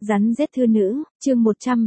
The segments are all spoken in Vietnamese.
Rắn giết thư nữ, chương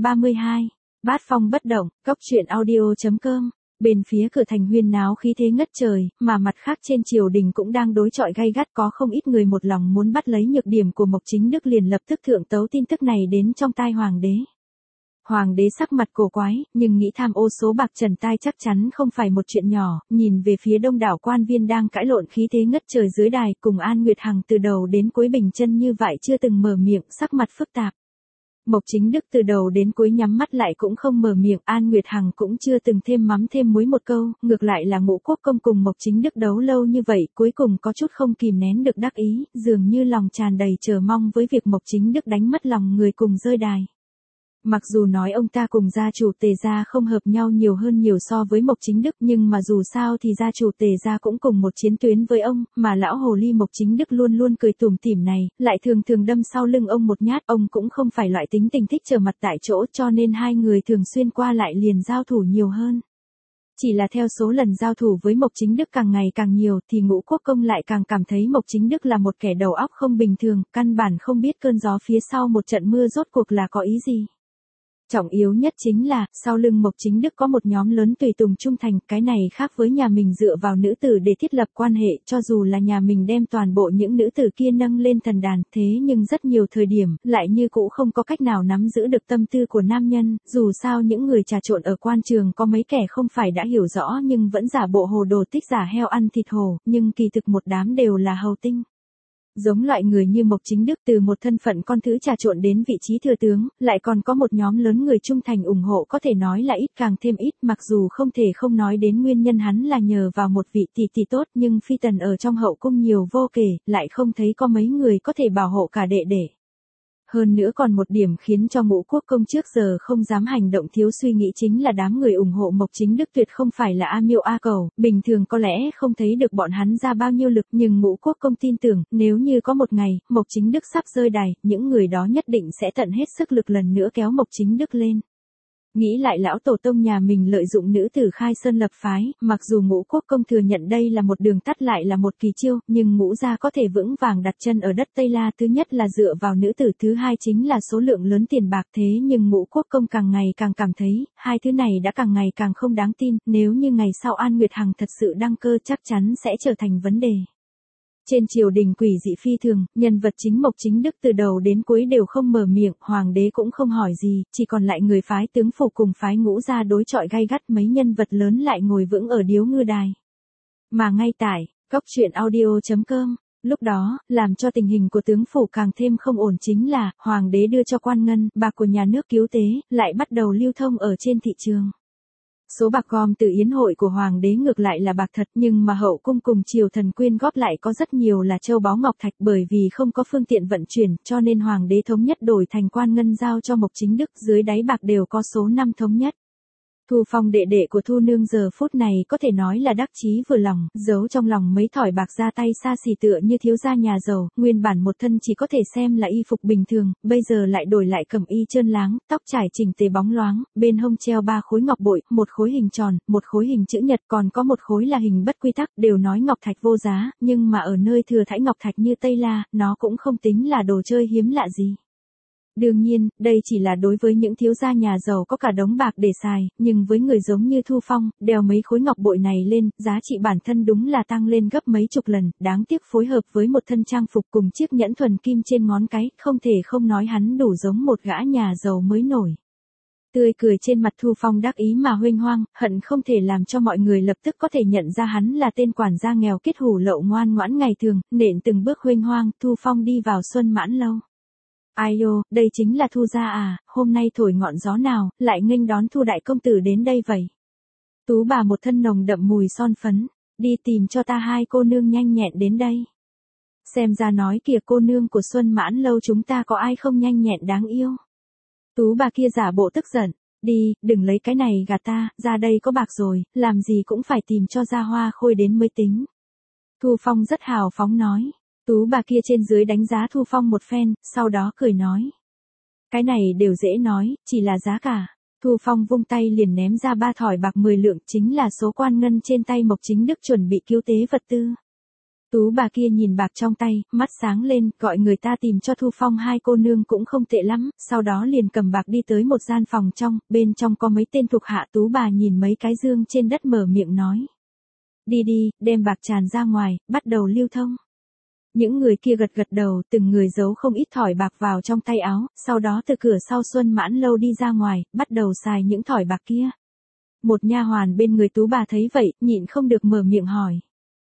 132. Bát phong bất động, cốc truyện audio.com. Bên phía cửa thành huyên náo khí thế ngất trời, mà mặt khác trên triều đình cũng đang đối chọi gay gắt, có không ít người một lòng muốn bắt lấy nhược điểm của Mộc Chính Đức, liền lập tức thượng tấu tin tức này đến trong tai hoàng đế. Hoàng đế sắc mặt cổ quái, nhưng nghĩ tham ô số bạc trần tai chắc chắn không phải một chuyện nhỏ, nhìn về phía đông đảo quan viên đang cãi lộn khí thế ngất trời dưới đài, cùng An Nguyệt Hằng từ đầu đến cuối bình chân như vậy chưa từng mở miệng, sắc mặt phức tạp. Mộc Chính Đức từ đầu đến cuối nhắm mắt lại cũng không mở miệng, An Nguyệt Hằng cũng chưa từng thêm mắm thêm muối một câu, ngược lại là Ngũ Quốc Công cùng Mộc Chính Đức đấu lâu như vậy, cuối cùng có chút không kìm nén được đắc ý, dường như lòng tràn đầy chờ mong với việc Mộc Chính Đức đánh mất lòng người cùng rơi đài. Mặc dù nói ông ta cùng gia chủ Tề gia không hợp nhau nhiều hơn nhiều so với Mộc Chính Đức, nhưng mà dù sao thì gia chủ Tề gia cũng cùng một chiến tuyến với ông, mà lão hồ ly Mộc Chính Đức luôn luôn cười tủm tỉm này, lại thường thường đâm sau lưng ông một nhát, ông cũng không phải loại tính tình thích trở mặt tại chỗ, cho nên hai người thường xuyên qua lại liền giao thủ nhiều hơn. Chỉ là theo số lần giao thủ với Mộc Chính Đức càng ngày càng nhiều thì Ngũ Quốc Công lại càng cảm thấy Mộc Chính Đức là một kẻ đầu óc không bình thường, căn bản không biết cơn gió phía sau một trận mưa rốt cuộc là có ý gì. Trọng yếu nhất chính là, sau lưng Mộc Chính Đức có một nhóm lớn tùy tùng trung thành, cái này khác với nhà mình dựa vào nữ tử để thiết lập quan hệ, cho dù là nhà mình đem toàn bộ những nữ tử kia nâng lên thần đàn, thế nhưng rất nhiều thời điểm, lại như cũ không có cách nào nắm giữ được tâm tư của nam nhân, dù sao những người trà trộn ở quan trường có mấy kẻ không phải đã hiểu rõ nhưng vẫn giả bộ hồ đồ tích giả heo ăn thịt hổ, nhưng kỳ thực một đám đều là hầu tinh. Giống loại người như Mộc Chính Đức từ một thân phận con thứ trà trộn đến vị trí thừa tướng, lại còn có một nhóm lớn người trung thành ủng hộ, có thể nói là ít càng thêm ít, mặc dù không thể không nói đến nguyên nhân hắn là nhờ vào một vị tỷ tỷ tốt, nhưng phi tần ở trong hậu cung nhiều vô kể, lại không thấy có mấy người có thể bảo hộ cả đệ đệ. Hơn nữa còn một điểm khiến cho Ngũ Quốc Công trước giờ không dám hành động thiếu suy nghĩ chính là đám người ủng hộ Mộc Chính Đức tuyệt không phải là A Miêu A Cầu, bình thường có lẽ không thấy được bọn hắn ra bao nhiêu lực, nhưng Ngũ Quốc Công tin tưởng, nếu như có một ngày, Mộc Chính Đức sắp rơi đài, những người đó nhất định sẽ tận hết sức lực lần nữa kéo Mộc Chính Đức lên. Nghĩ lại lão tổ tông nhà mình lợi dụng nữ tử khai sơn lập phái, mặc dù Ngũ Quốc Công thừa nhận đây là một đường tắt lại là một kỳ chiêu, nhưng Ngũ gia có thể vững vàng đặt chân ở đất Tây La, thứ nhất là dựa vào nữ tử, thứ hai chính là số lượng lớn tiền bạc, thế nhưng Ngũ Quốc Công càng ngày càng cảm thấy, hai thứ này đã càng ngày càng không đáng tin, nếu như ngày sau An Nguyệt Hằng thật sự đăng cơ chắc chắn sẽ trở thành vấn đề. Trên triều đình quỷ dị phi thường, nhân vật chính Mộc Chính Đức từ đầu đến cuối đều không mở miệng, hoàng đế cũng không hỏi gì, chỉ còn lại người phái tướng phủ cùng phái Ngũ gia đối chọi gay gắt, mấy nhân vật lớn lại ngồi vững ở điếu ngư đài. Mà ngay tại, cốc truyện audio.com, lúc đó, làm cho tình hình của tướng phủ càng thêm không ổn chính là, hoàng đế đưa cho quan ngân, bạc của nhà nước cứu tế, lại bắt đầu lưu thông ở trên thị trường. Số bạc gom từ yến hội của hoàng đế ngược lại là bạc thật, nhưng mà hậu cung cùng triều thần quyên góp lại có rất nhiều là châu báu ngọc thạch, bởi vì không có phương tiện vận chuyển, cho nên hoàng đế thống nhất đổi thành quan ngân giao cho Mộc Chính Đức, dưới đáy bạc đều có số 5 thống nhất. Thu Phong đệ đệ của Thu Nương giờ phút này có thể nói là đắc chí vừa lòng, giấu trong lòng mấy thỏi bạc ra tay xa xỉ tựa như thiếu gia nhà giàu, nguyên bản một thân chỉ có thể xem là y phục bình thường, bây giờ lại đổi lại cẩm y trơn láng, tóc trải chỉnh tề bóng loáng, bên hông treo 3 khối ngọc bội, một khối hình tròn, một khối hình chữ nhật, còn có một khối là hình bất quy tắc, đều nói ngọc thạch vô giá, nhưng mà ở nơi thừa thãi ngọc thạch như Tây La, nó cũng không tính là đồ chơi hiếm lạ gì. Đương nhiên, đây chỉ là đối với những thiếu gia nhà giàu có cả đống bạc để xài, nhưng với người giống như Thu Phong, đeo mấy khối ngọc bội này lên, giá trị bản thân đúng là tăng lên gấp mấy chục lần, đáng tiếc phối hợp với một thân trang phục cùng chiếc nhẫn thuần kim trên ngón cái, không thể không nói hắn đủ giống một gã nhà giàu mới nổi. Tươi cười trên mặt Thu Phong đắc ý mà huênh hoang, hận không thể làm cho mọi người lập tức có thể nhận ra hắn là tên quản gia nghèo kết hủ lậu ngoan ngoãn ngày thường, nện từng bước huênh hoang, Thu Phong đi vào Xuân Mãn Lâu. Ai ô, đây chính là Thu gia à, hôm nay thổi ngọn gió nào, lại nghênh đón Thu đại công tử đến đây vậy. Tú bà một thân nồng đậm mùi son phấn, đi tìm cho ta hai cô nương nhanh nhẹn đến đây. Xem ra nói kìa cô nương của Xuân Mãn Lâu chúng ta có ai không nhanh nhẹn đáng yêu. Tú bà kia giả bộ tức giận, đi, đừng lấy cái này gạt ta, ra đây có bạc rồi, làm gì cũng phải tìm cho ra hoa khôi đến mới tính. Thu Phong rất hào phóng nói. Tú bà kia trên dưới đánh giá Thu Phong một phen, sau đó cười nói. Cái này đều dễ nói, chỉ là giá cả. Thu Phong vung tay liền ném ra 3 thỏi bạc 10 lượng, chính là số quan ngân trên tay Mộc Chính Đức chuẩn bị cứu tế vật tư. Tú bà kia nhìn bạc trong tay, mắt sáng lên, gọi người ta tìm cho Thu Phong hai cô nương cũng không tệ lắm, sau đó liền cầm bạc đi tới một gian phòng trong, bên trong có mấy tên thuộc hạ. Tú bà nhìn mấy cái dương trên đất mở miệng nói. Đi đi, đem bạc tràn ra ngoài, bắt đầu lưu thông. Những người kia gật gật đầu, từng người giấu không ít thỏi bạc vào trong tay áo, sau đó từ cửa sau Xuân Mãn Lâu đi ra ngoài, bắt đầu xài những thỏi bạc kia. Một nha hoàn bên người Tú bà thấy vậy, nhịn không được mở miệng hỏi.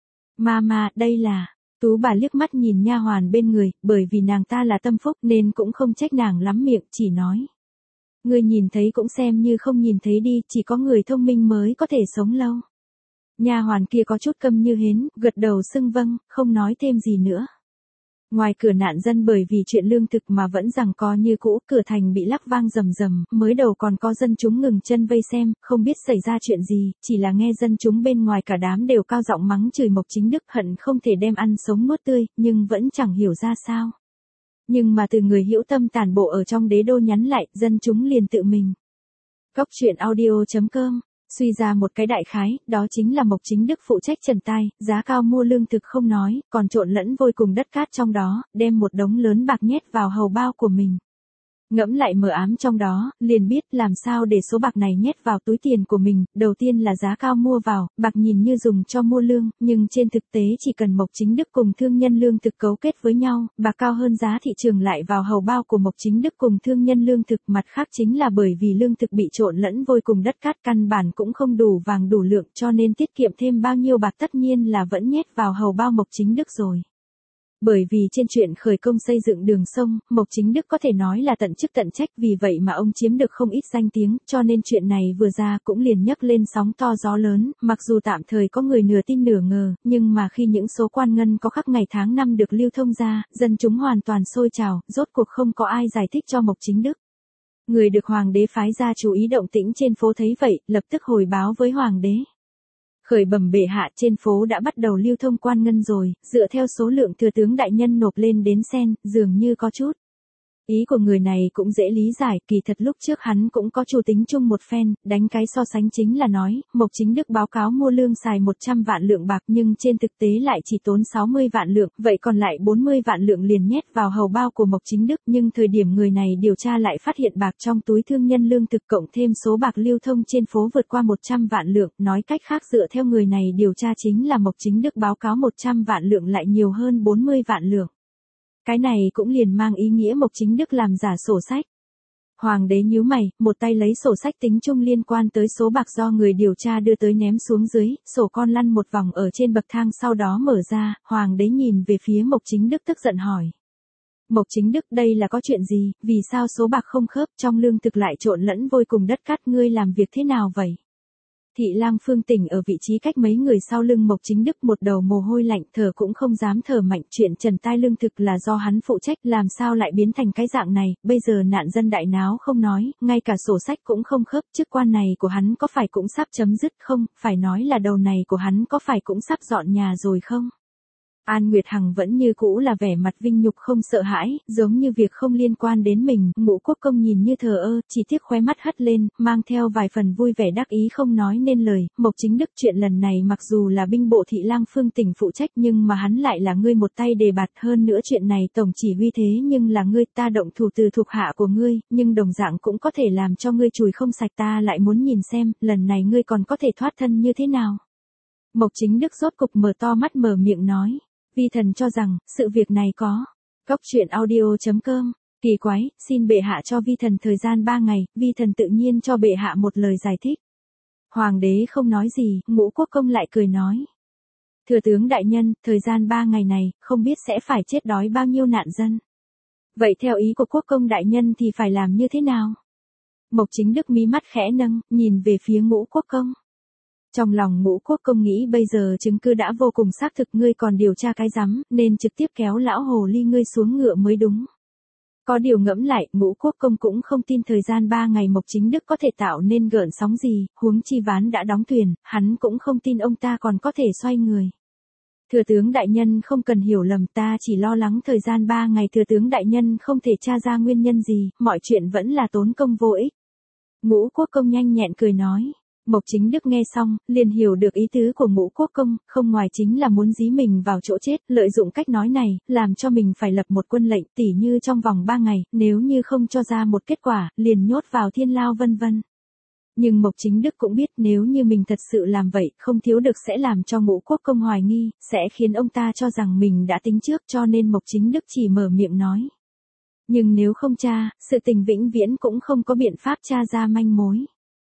Mama, đây là... Tú bà liếc mắt nhìn nha hoàn bên người, bởi vì nàng ta là tâm phúc nên cũng không trách nàng lắm miệng, chỉ nói. Người nhìn thấy cũng xem như không nhìn thấy đi, chỉ có người thông minh mới có thể sống lâu. Nha hoàn kia có chút câm như hến, gật đầu xưng vâng, không nói thêm gì nữa. Ngoài cửa nạn dân bởi vì chuyện lương thực mà vẫn giằng co như cũ, cửa thành bị lắc vang rầm rầm, mới đầu còn có dân chúng ngừng chân vây xem, không biết xảy ra chuyện gì, chỉ là nghe dân chúng bên ngoài cả đám đều cao giọng mắng chửi Mộc Chính Đức, hận không thể đem ăn sống nuốt tươi, nhưng vẫn chẳng hiểu ra sao. Nhưng mà từ người hữu tâm tản bộ ở trong đế đô nhắn lại, dân chúng liền tự mình. Góc truyện audio.com Suy ra một cái đại khái, đó chính là Mộc Chính Đức phụ trách trần tai, giá cao mua lương thực không nói, còn trộn lẫn vôi cùng đất cát trong đó, đem một đống lớn bạc nhét vào hầu bao của mình. Ngẫm lại mờ ám trong đó, liền biết làm sao để số bạc này nhét vào túi tiền của mình, đầu tiên là giá cao mua vào, bạc nhìn như dùng cho mua lương, nhưng trên thực tế chỉ cần Mộc Chính Đức cùng thương nhân lương thực cấu kết với nhau, bạc cao hơn giá thị trường lại vào hầu bao của Mộc Chính Đức cùng thương nhân lương thực, mặt khác chính là bởi vì lương thực bị trộn lẫn vôi cùng đất cát căn bản cũng không đủ vàng đủ lượng cho nên tiết kiệm thêm bao nhiêu bạc tất nhiên là vẫn nhét vào hầu bao Mộc Chính Đức rồi. Bởi vì trên chuyện khởi công xây dựng đường sông, Mộc Chính Đức có thể nói là tận chức tận trách, vì vậy mà ông chiếm được không ít danh tiếng, cho nên chuyện này vừa ra cũng liền nhấc lên sóng to gió lớn, mặc dù tạm thời có người nửa tin nửa ngờ, nhưng mà khi những số quan ngân có khắc ngày tháng năm được lưu thông ra, dân chúng hoàn toàn sôi trào, rốt cuộc không có ai giải thích cho Mộc Chính Đức. Người được hoàng đế phái ra chú ý động tĩnh trên phố thấy vậy, lập tức hồi báo với hoàng đế. Khởi bẩm bệ hạ, trên phố đã bắt đầu lưu thông quan ngân rồi, dựa theo số lượng thừa tướng đại nhân nộp lên đến sen, dường như có chút. Ý của người này cũng dễ lý giải, kỳ thật lúc trước hắn cũng có chủ tính chung một phen, đánh cái so sánh chính là nói, Mộc Chính Đức báo cáo mua lương xài 100 vạn lượng bạc nhưng trên thực tế lại chỉ tốn 60 vạn lượng, vậy còn lại 40 vạn lượng liền nhét vào hầu bao của Mộc Chính Đức, nhưng thời điểm người này điều tra lại phát hiện bạc trong túi thương nhân lương thực cộng thêm số bạc lưu thông trên phố vượt qua 100 vạn lượng, nói cách khác dựa theo người này điều tra chính là Mộc Chính Đức báo cáo 100 vạn lượng lại nhiều hơn 40 vạn lượng. Cái này cũng liền mang ý nghĩa Mộc Chính Đức làm giả sổ sách. Hoàng đế nhíu mày, một tay lấy sổ sách tính chung liên quan tới số bạc do người điều tra đưa tới ném xuống dưới, sổ con lăn một vòng ở trên bậc thang sau đó mở ra, hoàng đế nhìn về phía Mộc Chính Đức tức giận hỏi. Mộc Chính Đức, đây là có chuyện gì, vì sao số bạc không khớp, trong lương thực lại trộn lẫn vôi cùng đất cát, ngươi làm việc thế nào vậy? Thị lang Phương Tỉnh ở vị trí cách mấy người sau lưng Mộc Chính Đức một đầu mồ hôi lạnh, thở cũng không dám thở mạnh, chuyện trần tai lương thực là do hắn phụ trách, làm sao lại biến thành cái dạng này, bây giờ nạn dân đại náo không nói, ngay cả sổ sách cũng không khớp, chức quan này của hắn có phải cũng sắp chấm dứt không, phải nói là đầu này của hắn có phải cũng sắp dọn nhà rồi không? An Nguyệt Hằng vẫn như cũ là vẻ mặt vinh nhục không sợ hãi, giống như việc không liên quan đến mình, Ngũ Quốc Công nhìn như thờ ơ, chỉ tiếc khóe mắt hất lên, mang theo vài phần vui vẻ đắc ý không nói nên lời, Mộc Chính Đức, chuyện lần này mặc dù là binh bộ thị lang Phương Tỉnh phụ trách nhưng mà hắn lại là ngươi một tay đề bạt, hơn nữa chuyện này tổng chỉ huy thế nhưng là ngươi, ta động thủ từ thuộc hạ của ngươi, nhưng đồng dạng cũng có thể làm cho ngươi chùi không sạch, ta lại muốn nhìn xem, lần này ngươi còn có thể thoát thân như thế nào. Mộc Chính Đức rốt cục mở to mắt mở miệng nói. Vi thần cho rằng, sự việc này có. Góc truyện audio.com Kỳ quái, xin bệ hạ cho vi thần thời gian 3 ngày, vi thần tự nhiên cho bệ hạ một lời giải thích. Hoàng đế không nói gì, Ngũ Quốc Công lại cười nói. Thừa tướng đại nhân, thời gian 3 ngày này, không biết sẽ phải chết đói bao nhiêu nạn dân. Vậy theo ý của Quốc Công đại nhân thì phải làm như thế nào? Mộc Chính Đức mí mắt khẽ nâng, nhìn về phía Ngũ Quốc Công. Trong lòng Ngũ Quốc Công nghĩ bây giờ chứng cứ đã vô cùng xác thực, ngươi còn điều tra cái rắm, nên trực tiếp kéo lão hồ ly ngươi xuống ngựa mới đúng. Có điều ngẫm lại, Ngũ Quốc Công cũng không tin thời gian 3 ngày Mộc Chính Đức có thể tạo nên gợn sóng gì, huống chi ván đã đóng thuyền, hắn cũng không tin ông ta còn có thể xoay người. Thừa tướng đại nhân không cần hiểu lầm, ta chỉ lo lắng thời gian 3 ngày thừa tướng đại nhân không thể tra ra nguyên nhân gì, mọi chuyện vẫn là tốn công vô ích. Ngũ Quốc Công nhanh nhẹn cười nói. Mộc Chính Đức nghe xong, liền hiểu được ý tứ của Ngũ Quốc Công, không ngoài chính là muốn dí mình vào chỗ chết, lợi dụng cách nói này, làm cho mình phải lập một quân lệnh, tỉ như trong vòng 3 ngày, nếu như không cho ra một kết quả, liền nhốt vào thiên lao vân vân. Nhưng Mộc Chính Đức cũng biết nếu như mình thật sự làm vậy, không thiếu được sẽ làm cho Ngũ Quốc Công hoài nghi, sẽ khiến ông ta cho rằng mình đã tính trước, cho nên Mộc Chính Đức chỉ mở miệng nói. Nhưng nếu không tra, sự tình vĩnh viễn cũng không có biện pháp tra ra manh mối.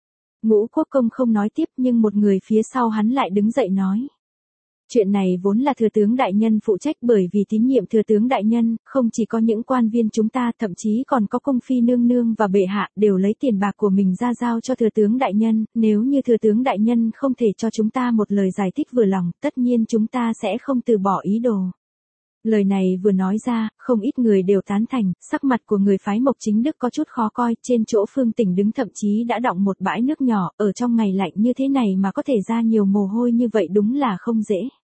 Ngũ Quốc Công không nói tiếp, nhưng một người phía sau hắn lại đứng dậy nói. Chuyện này vốn là thừa tướng đại nhân phụ trách, bởi vì tín nhiệm thừa tướng đại nhân, không chỉ có những quan viên chúng ta, thậm chí còn có cung phi nương nương và bệ hạ, đều lấy tiền bạc của mình ra giao cho thừa tướng đại nhân, nếu như thừa tướng đại nhân không thể cho chúng ta một lời giải thích vừa lòng, tất nhiên chúng ta sẽ không từ bỏ ý đồ. Lời này vừa nói ra, không ít người đều tán thành, sắc mặt của người phái Mộc Chính Đức có chút khó coi, trên chỗ Phương Tỉnh đứng thậm chí đã đọng một bãi nước nhỏ, ở trong ngày lạnh như thế này mà có thể ra nhiều mồ hôi như vậy đúng là không dễ.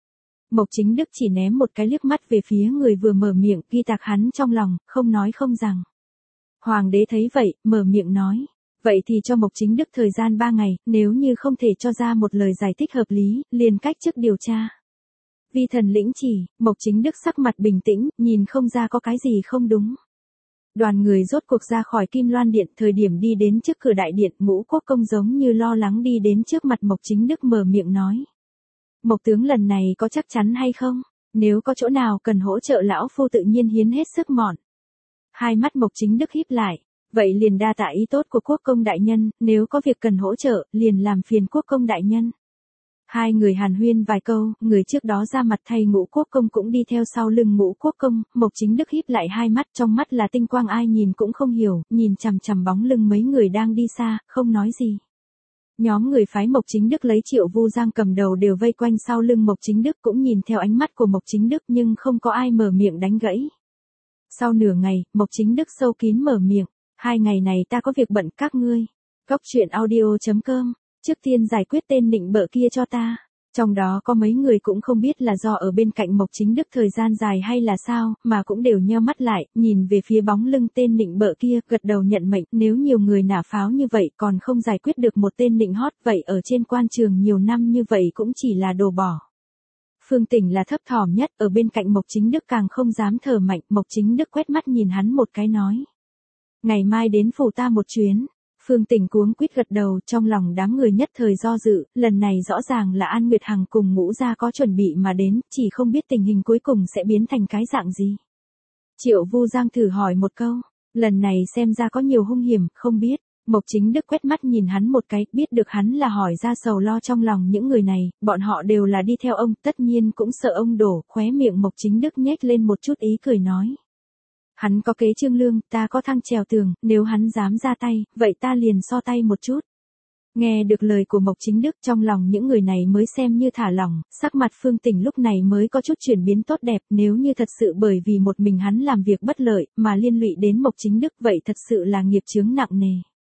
Mộc Chính Đức chỉ ném một cái liếc mắt về phía người vừa mở miệng, ghi tạc hắn trong lòng, không nói không rằng. Hoàng đế thấy vậy, mở miệng nói. Vậy thì cho Mộc Chính Đức thời gian 3 ngày, nếu như không thể cho ra một lời giải thích hợp lý, liền cách chức điều tra. Vi thần lĩnh chỉ, Mộc Chính Đức sắc mặt bình tĩnh, nhìn không ra có cái gì không đúng. Đoàn người rốt cuộc ra khỏi Kim Loan Điện, thời điểm đi đến trước cửa đại điện, Ngũ Quốc Công giống như lo lắng đi đến trước mặt Mộc Chính Đức mở miệng nói. Mộc tướng lần này có chắc chắn hay không? Nếu có chỗ nào cần hỗ trợ lão phu tự nhiên hiến hết sức mọn. Hai mắt Mộc Chính Đức híp lại. Vậy liền đa tạ ý tốt của Quốc Công đại nhân, nếu có việc cần hỗ trợ, liền làm phiền Quốc Công đại nhân. Hai người hàn huyên vài câu, người trước đó ra mặt thay Ngũ Quốc Công cũng đi theo sau lưng Ngũ Quốc Công, Mộc Chính Đức híp lại hai mắt, trong mắt là tinh quang, ai nhìn cũng không hiểu, nhìn chằm chằm bóng lưng mấy người đang đi xa, không nói gì. Nhóm người phái Mộc Chính Đức lấy Triệu Vu Giang cầm đầu đều vây quanh sau lưng Mộc Chính Đức, cũng nhìn theo ánh mắt của Mộc Chính Đức nhưng không có ai mở miệng đánh gãy. Sau nửa ngày, Mộc Chính Đức sâu kín mở miệng, 2 ngày này ta có việc bận, các ngươi. Goctruyện.audio.com, trước tiên giải quyết tên nịnh bợ kia cho ta. Trong đó có mấy người cũng không biết là do ở bên cạnh Mộc Chính Đức thời gian dài hay là sao, mà cũng đều nheo mắt lại, nhìn về phía bóng lưng tên nịnh bợ kia, gật đầu nhận mệnh, nếu nhiều người nả pháo như vậy còn không giải quyết được một tên nịnh hót, vậy ở trên quan trường nhiều năm như vậy cũng chỉ là đồ bỏ. Phương Tỉnh là thấp thỏm nhất, ở bên cạnh Mộc Chính Đức càng không dám thở mạnh, Mộc Chính Đức quét mắt nhìn hắn một cái nói. Ngày mai đến phủ ta một chuyến. Phương Tỉnh cuống quýt gật đầu, trong lòng đám người nhất thời do dự, lần này rõ ràng là An Nguyệt Hằng cùng Ngũ gia có chuẩn bị mà đến, chỉ không biết tình hình cuối cùng sẽ biến thành cái dạng gì. Triệu Vu Giang thử hỏi một câu, lần này xem ra có nhiều hung hiểm, không biết. Mộc Chính Đức quét mắt nhìn hắn một cái, biết được hắn là hỏi ra sầu lo trong lòng những người này, bọn họ đều là đi theo ông, tất nhiên cũng sợ ông đổ, khóe miệng Mộc Chính Đức nhếch lên một chút ý cười nói. Hắn có kế trương lương, ta có thăng trèo tường, nếu hắn dám ra tay, vậy ta liền so tay một chút. Nghe được lời của Mộc Chính Đức, trong lòng những người này mới xem như thả lỏng, sắc mặt Phương Tỉnh lúc này mới có chút chuyển biến tốt đẹp, nếu như thật sự bởi vì một mình hắn làm việc bất lợi, mà liên lụy đến Mộc Chính Đức, vậy thật sự là nghiệp chướng nặng nề.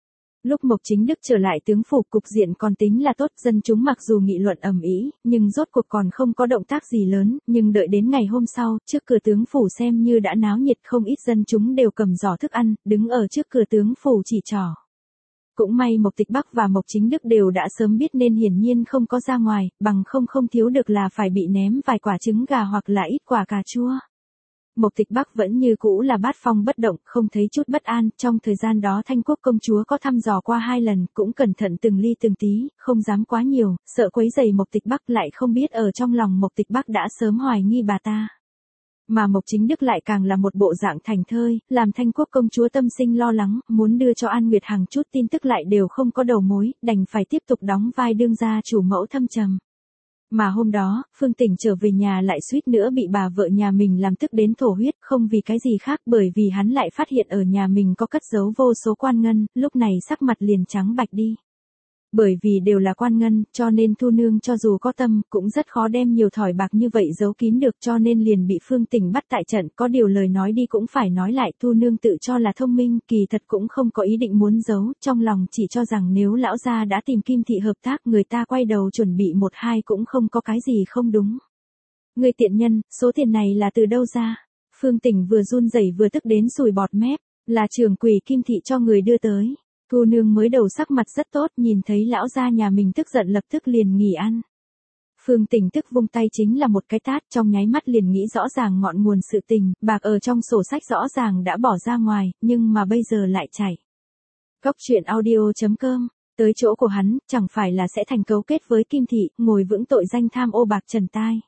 Lúc Mộc Chính Đức trở lại tướng phủ, cục diện còn tính là tốt, dân chúng mặc dù nghị luận ầm ĩ, nhưng rốt cuộc còn không có động tác gì lớn, nhưng đợi đến ngày hôm sau, trước cửa tướng phủ xem như đã náo nhiệt, không ít dân chúng đều cầm giỏ thức ăn, đứng ở trước cửa tướng phủ chỉ trỏ. Cũng may Mộc Tịch Bắc và Mộc Chính Đức đều đã sớm biết nên hiển nhiên không có ra ngoài, bằng không thiếu được là phải bị ném vài quả trứng gà hoặc là ít quả cà chua. Mộc Tịch Bắc vẫn như cũ là bát phong bất động, không thấy chút bất an, trong thời gian đó Thanh Quốc công chúa có thăm dò qua 2 lần, cũng cẩn thận từng ly từng tí, không dám quá nhiều, sợ quấy rầy Mộc Tịch Bắc, lại không biết ở trong lòng Mộc Tịch Bắc đã sớm hoài nghi bà ta. Mà Mộc Chính Đức lại càng là một bộ dạng thành thơi, làm Thanh Quốc công chúa tâm sinh lo lắng, muốn đưa cho An Nguyệt Hằng chút tin tức lại đều không có đầu mối, đành phải tiếp tục đóng vai đương gia chủ mẫu thâm trầm. Mà hôm đó, Phương Tỉnh trở về nhà lại suýt nữa bị bà vợ nhà mình làm tức đến thổ huyết, không vì cái gì khác, bởi vì hắn lại phát hiện ở nhà mình có cất giấu vô số quan ngân, lúc này sắc mặt liền trắng bạch đi. Bởi vì đều là quan ngân, cho nên Thu Nương cho dù có tâm, cũng rất khó đem nhiều thỏi bạc như vậy giấu kín được, cho nên liền bị Phương Tỉnh bắt tại trận, có điều lời nói đi cũng phải nói lại, Thu Nương tự cho là thông minh, kỳ thật cũng không có ý định muốn giấu, trong lòng chỉ cho rằng nếu lão gia đã tìm Kim Thị hợp tác, người ta quay đầu chuẩn bị 1-2 cũng không có cái gì không đúng. Người tiện nhân, số tiền này là từ đâu ra? Phương Tỉnh vừa run rẩy vừa tức đến sùi bọt mép, là trưởng quỷ Kim Thị cho người đưa tới. Thu nương mới đầu sắc mặt rất tốt, nhìn thấy lão gia nhà mình tức giận lập tức liền nghỉ ăn. Phương Tình tức vung tay chính là một cái tát, trong nháy mắt liền nghĩ rõ ràng ngọn nguồn sự tình, bạc ở trong sổ sách rõ ràng đã bỏ ra ngoài, nhưng mà bây giờ lại chảy. Cốc truyện audio.com, tới chỗ của hắn, chẳng phải là sẽ thành cấu kết với Kim Thị, ngồi vững tội danh tham ô bạc trần tai.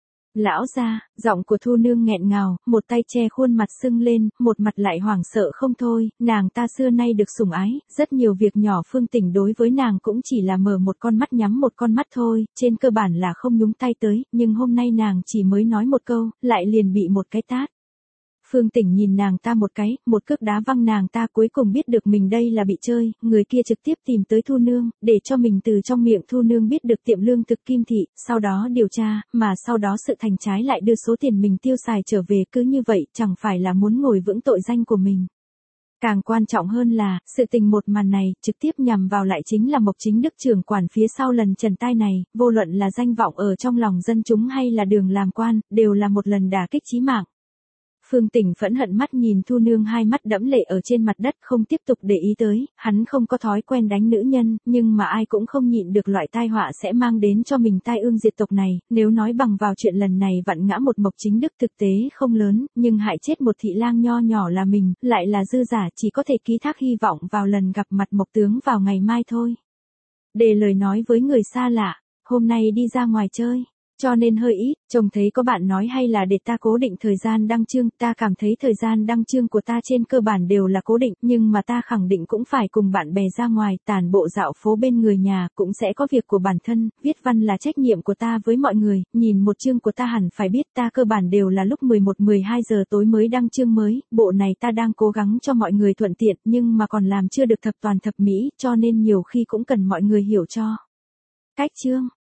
Lão gia, giọng của Thu nương nghẹn ngào, một tay che khuôn mặt sưng lên, một mặt lại hoảng sợ không thôi, nàng ta xưa nay được sủng ái, rất nhiều việc nhỏ Phương Tình đối với nàng cũng chỉ là mở một con mắt nhắm một con mắt thôi, trên cơ bản là không nhúng tay tới, nhưng hôm nay nàng chỉ mới nói một câu, lại liền bị một cái tát. Phương Tình nhìn nàng ta một cái, một cước đá văng nàng ta, cuối cùng biết được mình đây là bị chơi, người kia trực tiếp tìm tới Thu nương, để cho mình từ trong miệng Thu nương biết được tiệm lương thực Kim Thị, sau đó điều tra, mà sau đó sự thành trái lại đưa số tiền mình tiêu xài trở về, cứ như vậy, chẳng phải là muốn ngồi vững tội danh của mình. Càng quan trọng hơn là, sự tình một màn này, trực tiếp nhằm vào lại chính là Mộc Chính Đức trưởng quản phía sau lần trần tai này, vô luận là danh vọng ở trong lòng dân chúng hay là đường làm quan, đều là một lần đả kích chí mạng. Phương Tình phẫn hận mắt nhìn Thu nương, hai mắt đẫm lệ ở trên mặt đất, không tiếp tục để ý tới, hắn không có thói quen đánh nữ nhân, nhưng mà ai cũng không nhịn được loại tai họa sẽ mang đến cho mình tai ương diệt tộc này, nếu nói bằng vào chuyện lần này vặn ngã một Mộc Chính Đức thực tế không lớn, nhưng hại chết một thị lang nho nhỏ là mình, lại là dư giả, chỉ có thể ký thác hy vọng vào lần gặp mặt Mộc tướng vào ngày mai thôi. Để lời nói với người xa lạ, hôm nay đi ra ngoài chơi. Cho nên hơi ít, chồng thấy có bạn nói hay là để ta cố định thời gian đăng chương, ta cảm thấy thời gian đăng chương của ta trên cơ bản đều là cố định, nhưng mà ta khẳng định cũng phải cùng bạn bè ra ngoài, tản bộ dạo phố bên người nhà, cũng sẽ có việc của bản thân, viết văn là trách nhiệm của ta với mọi người, nhìn một chương của ta hẳn phải biết ta cơ bản đều là lúc 11-12 giờ tối mới đăng chương mới, bộ này ta đang cố gắng cho mọi người thuận tiện, nhưng mà còn làm chưa được thập toàn thập mỹ, cho nên nhiều khi cũng cần mọi người hiểu cho. Cách chương.